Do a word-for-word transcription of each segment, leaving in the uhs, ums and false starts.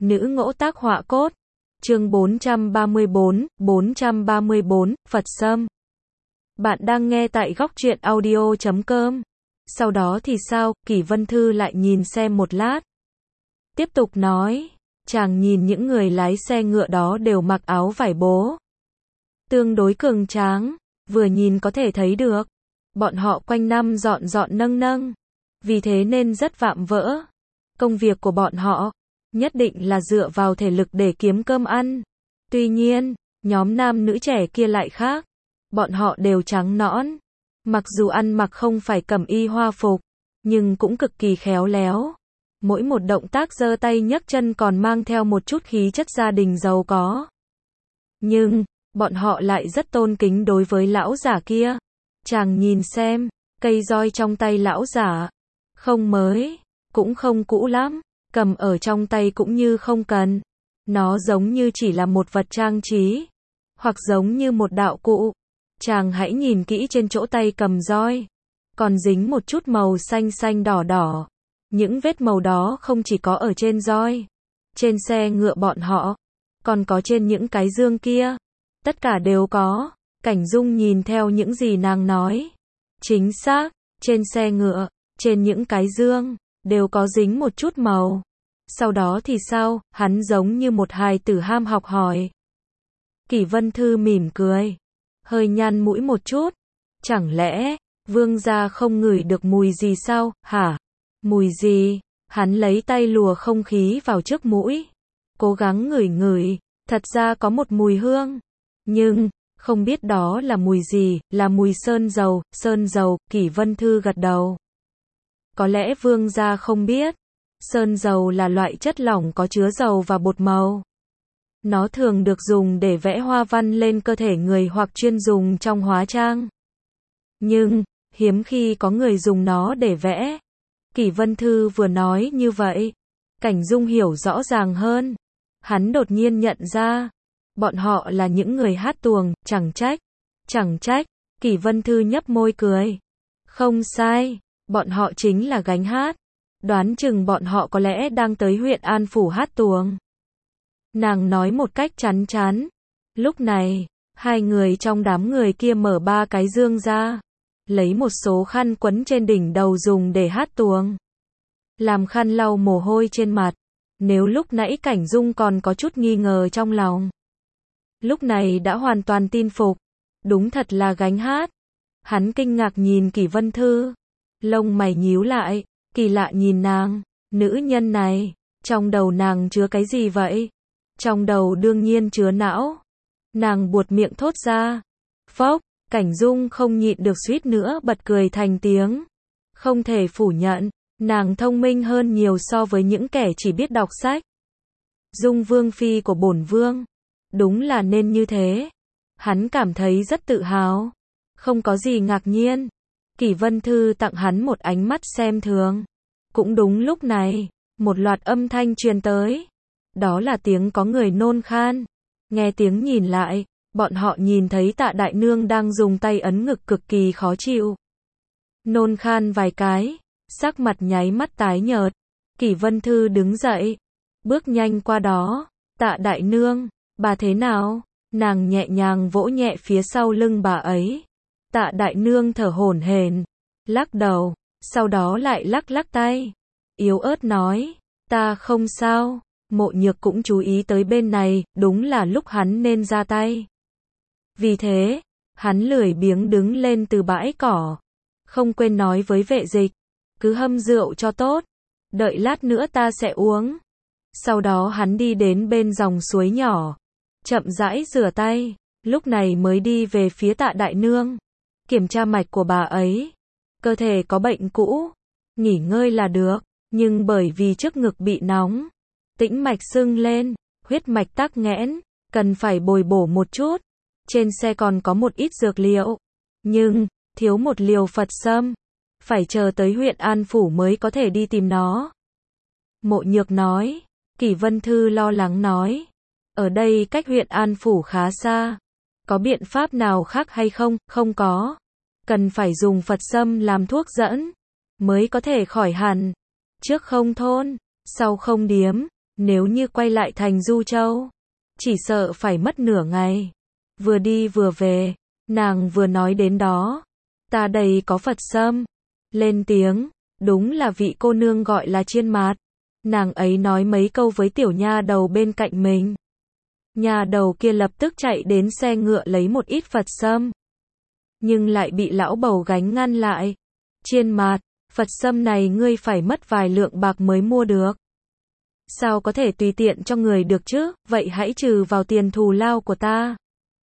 Nữ ngỗ tác họa cốt. Chương bốn trăm ba mươi bốn, bốn trăm ba mươi bốn, Phật Sâm. Bạn đang nghe tại góc truyện audio chấm com. Sau đó thì sao? Kỷ Vân Thư lại nhìn xem một lát. Tiếp tục nói, chàng nhìn những người lái xe ngựa đó đều mặc áo vải bố. Tương đối cường tráng, vừa nhìn có thể thấy được. Bọn họ quanh năm dọn dọn nâng nâng. Vì thế nên rất vạm vỡ. Công việc của bọn họ nhất định là dựa vào thể lực để kiếm cơm ăn. Tuy nhiên, nhóm nam nữ trẻ kia lại khác. Bọn họ đều trắng nõn. Mặc dù ăn mặc không phải cẩm y hoa phục, nhưng cũng cực kỳ khéo léo. Mỗi một động tác giơ tay nhấc chân còn mang theo một chút khí chất gia đình giàu có. Nhưng, bọn họ lại rất tôn kính đối với lão giả kia. Chàng nhìn xem, cây roi trong tay lão giả. Không mới, cũng không cũ lắm. Cầm ở trong tay cũng như không cần. Nó giống như chỉ là một vật trang trí. Hoặc giống như một đạo cụ. Chàng hãy nhìn kỹ trên chỗ tay cầm roi. Còn dính một chút màu xanh xanh đỏ đỏ. Những vết màu đó không chỉ có ở trên roi. Trên xe ngựa bọn họ. Còn có trên những cái dương kia. Tất cả đều có. Cảnh Dung nhìn theo những gì nàng nói. Chính xác. Trên xe ngựa. Trên những cái dương. Đều có dính một chút màu. Sau đó thì sao? Hắn giống như một hài tử ham học hỏi. Kỷ Vân Thư mỉm cười. Hơi nhăn mũi một chút. Chẳng lẽ, vương gia không ngửi được mùi gì sao, hả? Mùi gì? Hắn lấy tay lùa không khí vào trước mũi. Cố gắng ngửi ngửi. Thật ra có một mùi hương. Nhưng, không biết đó là mùi gì, là mùi sơn dầu, sơn dầu, Kỷ Vân Thư gật đầu. Có lẽ vương gia không biết. Sơn dầu là loại chất lỏng có chứa dầu và bột màu. Nó thường được dùng để vẽ hoa văn lên cơ thể người hoặc chuyên dùng trong hóa trang. Nhưng, hiếm khi có người dùng nó để vẽ. Kỷ Vân Thư vừa nói như vậy. Cảnh Dung hiểu rõ ràng hơn. Hắn đột nhiên nhận ra. Bọn họ là những người hát tuồng, chẳng trách. Chẳng trách, Kỷ Vân Thư nhấp môi cười. Không sai, bọn họ chính là gánh hát. Đoán chừng bọn họ có lẽ đang tới huyện An Phủ hát tuồng. Nàng nói một cách chắn chắn. Lúc này, hai người trong đám người kia mở ba cái dương ra. Lấy một số khăn quấn trên đỉnh đầu dùng để hát tuồng. Làm khăn lau mồ hôi trên mặt. Nếu lúc nãy Cảnh Dung còn có chút nghi ngờ trong lòng. Lúc này đã hoàn toàn tin phục. Đúng thật là gánh hát. Hắn kinh ngạc nhìn Kỷ Vân Thư. Lông mày nhíu lại. Kỳ lạ nhìn nàng. Nữ nhân này. Trong đầu nàng chứa cái gì vậy? Trong đầu đương nhiên chứa não. Nàng buột miệng thốt ra. Phốc. Cảnh Dung không nhịn được suýt nữa bật cười thành tiếng. Không thể phủ nhận. Nàng thông minh hơn nhiều so với những kẻ chỉ biết đọc sách. Dung vương phi của bổn vương. Đúng là nên như thế. Hắn cảm thấy rất tự hào. Không có gì ngạc nhiên. Kỷ Vân Thư tặng hắn một ánh mắt xem thường. Cũng đúng lúc này, một loạt âm thanh truyền tới. Đó là tiếng có người nôn khan. Nghe tiếng nhìn lại, bọn họ nhìn thấy Tạ Đại Nương đang dùng tay ấn ngực cực kỳ khó chịu. Nôn khan vài cái, sắc mặt nháy mắt tái nhợt. Kỷ Vân Thư đứng dậy, bước nhanh qua đó. Tạ Đại Nương, bà thế nào? Nàng nhẹ nhàng vỗ nhẹ phía sau lưng bà ấy. Tạ Đại Nương thở hổn hển, lắc đầu, sau đó lại lắc lắc tay. Yếu ớt nói, ta không sao. Mộ Nhược cũng chú ý tới bên này, đúng là lúc hắn nên ra tay. Vì thế, hắn lười biếng đứng lên từ bãi cỏ. Không quên nói với vệ dịch, cứ hâm rượu cho tốt. Đợi lát nữa ta sẽ uống. Sau đó hắn đi đến bên dòng suối nhỏ. Chậm rãi rửa tay, lúc này mới đi về phía Tạ Đại Nương. Kiểm tra mạch của bà ấy. Cơ thể có bệnh cũ. Nghỉ ngơi là được. Nhưng bởi vì trước ngực bị nóng. Tĩnh mạch sưng lên. Huyết mạch tắc nghẽn. Cần phải bồi bổ một chút. Trên xe còn có một ít dược liệu. Nhưng, thiếu một liều Phật Sâm. Phải chờ tới huyện An Phủ mới có thể đi tìm nó. Mộ Nhược nói. Kỷ Vân Thư lo lắng nói. Ở đây cách huyện An Phủ khá xa. Có biện pháp nào khác hay không? Không có. Cần phải dùng Phật Sâm làm thuốc dẫn. Mới có thể khỏi hẳn. Trước không thôn. Sau không điếm. Nếu như quay lại thành Du Châu, chỉ sợ phải mất nửa ngày. Vừa đi vừa về, nàng vừa nói đến đó. Ta đây có Phật sâm. Lên tiếng, đúng là vị cô nương gọi là Chiên Mạt. Nàng ấy nói mấy câu với tiểu nha đầu bên cạnh mình. Nha đầu kia lập tức chạy đến xe ngựa lấy một ít Phật sâm. Nhưng lại bị lão bầu gánh ngăn lại. Chiên Mạt, Phật sâm này ngươi phải mất vài lượng bạc mới mua được. Sao có thể tùy tiện cho người được chứ, vậy hãy trừ vào tiền thù lao của ta.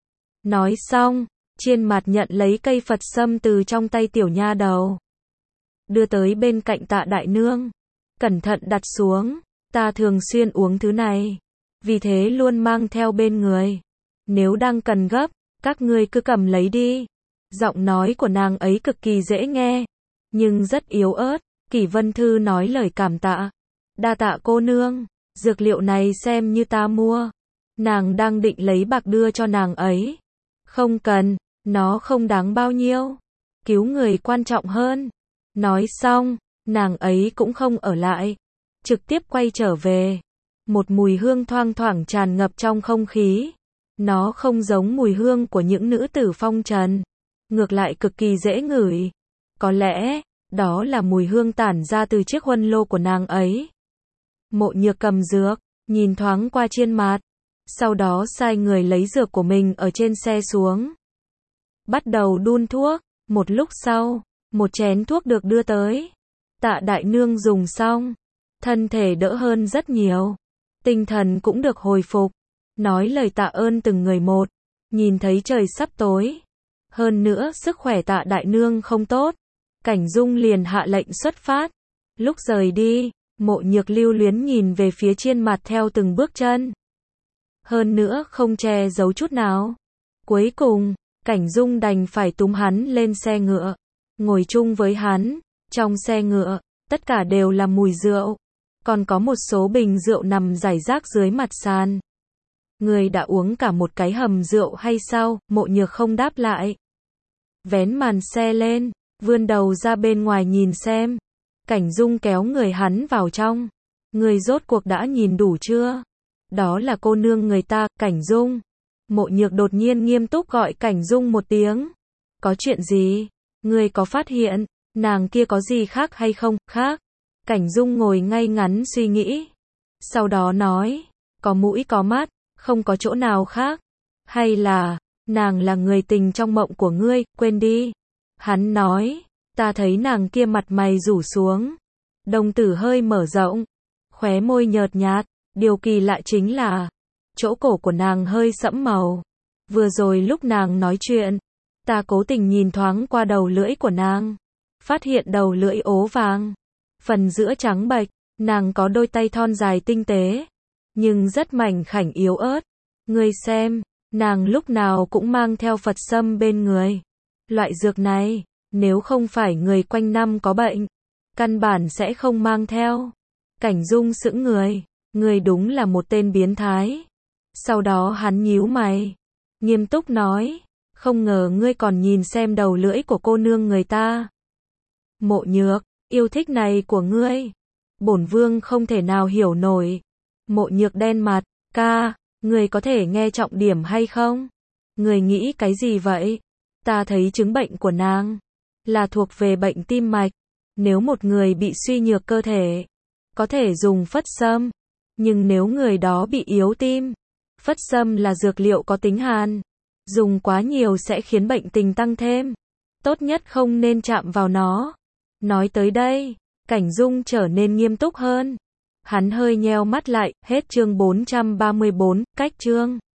Nói xong, Chiên Mạt nhận lấy cây Phật sâm từ trong tay tiểu nha đầu. Đưa tới bên cạnh Tạ đại nương. Cẩn thận đặt xuống, ta thường xuyên uống thứ này. Vì thế luôn mang theo bên người. Nếu đang cần gấp, các ngươi cứ cầm lấy đi. Giọng nói của nàng ấy cực kỳ dễ nghe, nhưng rất yếu ớt. Kỷ Vân Thư nói lời cảm tạ. Đa tạ cô nương, dược liệu này xem như ta mua. Nàng đang định lấy bạc đưa cho nàng ấy. Không cần, nó không đáng bao nhiêu. Cứu người quan trọng hơn. Nói xong, nàng ấy cũng không ở lại. Trực tiếp quay trở về. Một mùi hương thoang thoảng tràn ngập trong không khí. Nó không giống mùi hương của những nữ tử phong trần. Ngược lại cực kỳ dễ ngửi. Có lẽ, đó là mùi hương tản ra từ chiếc huân lô của nàng ấy. Mộ Nhược cầm dược, nhìn thoáng qua Chiên Mạt. Sau đó sai người lấy dược của mình ở trên xe xuống. Bắt đầu đun thuốc. Một lúc sau, một chén thuốc được đưa tới. Tạ đại nương dùng xong. Thân thể đỡ hơn rất nhiều. Tinh thần cũng được hồi phục. Nói lời tạ ơn từng người một. Nhìn thấy trời sắp tối. Hơn nữa sức khỏe Tạ đại nương không tốt. Cảnh Dung liền hạ lệnh xuất phát. Lúc rời đi, Mộ Nhược lưu luyến nhìn về phía Chiên Mạt theo từng bước chân. Hơn nữa không che giấu chút nào. Cuối cùng, Cảnh Dung đành phải túm hắn lên xe ngựa. Ngồi chung với hắn. Trong xe ngựa, tất cả đều là mùi rượu. Còn có một số bình rượu nằm rải rác dưới mặt sàn. Người đã uống cả một cái hầm rượu hay sao? Mộ Nhược không đáp lại. Vén màn xe lên, vươn đầu ra bên ngoài nhìn xem. Cảnh Dung kéo người hắn vào trong. Người rốt cuộc đã nhìn đủ chưa? Đó là cô nương người ta, Cảnh Dung. Mộ Nhược đột nhiên nghiêm túc gọi Cảnh Dung một tiếng. Có chuyện gì? Người có phát hiện, nàng kia có gì khác hay không? Khác. Cảnh Dung ngồi ngay ngắn suy nghĩ. Sau đó nói, có mũi có mắt, không có chỗ nào khác. Hay là, nàng là người tình trong mộng của ngươi, quên đi. Hắn nói, ta thấy nàng kia mặt mày rủ xuống. Đồng tử hơi mở rộng. Khóe môi nhợt nhạt. Điều kỳ lạ chính là, chỗ cổ của nàng hơi sẫm màu. Vừa rồi lúc nàng nói chuyện, ta cố tình nhìn thoáng qua đầu lưỡi của nàng. Phát hiện đầu lưỡi ố vàng. Phần giữa trắng bệch, nàng có đôi tay thon dài tinh tế. Nhưng rất mảnh khảnh yếu ớt. Ngươi xem, nàng lúc nào cũng mang theo Phật sâm bên người. Loại dược này, nếu không phải người quanh năm có bệnh, căn bản sẽ không mang theo. Cảnh Dung sững người. Ngươi đúng là một tên biến thái. Sau đó hắn nhíu mày. Nghiêm túc nói. Không ngờ ngươi còn nhìn xem đầu lưỡi của cô nương người ta. Mộ Nhược, yêu thích này của ngươi. Bổn vương không thể nào hiểu nổi. Mộ Nhược đen mặt. Ca, ngươi có thể nghe trọng điểm hay không? Ngươi nghĩ cái gì vậy? Ta thấy chứng bệnh của nàng là thuộc về bệnh tim mạch. Nếu một người bị suy nhược cơ thể, có thể dùng Phất sâm. Nhưng nếu người đó bị yếu tim, Phất sâm là dược liệu có tính hàn. Dùng quá nhiều sẽ khiến bệnh tình tăng thêm. Tốt nhất không nên chạm vào nó. Nói tới đây, Cảnh Dung trở nên nghiêm túc hơn. Hắn hơi nheo mắt lại, hết chương bốn trăm ba mươi bốn, cách chương.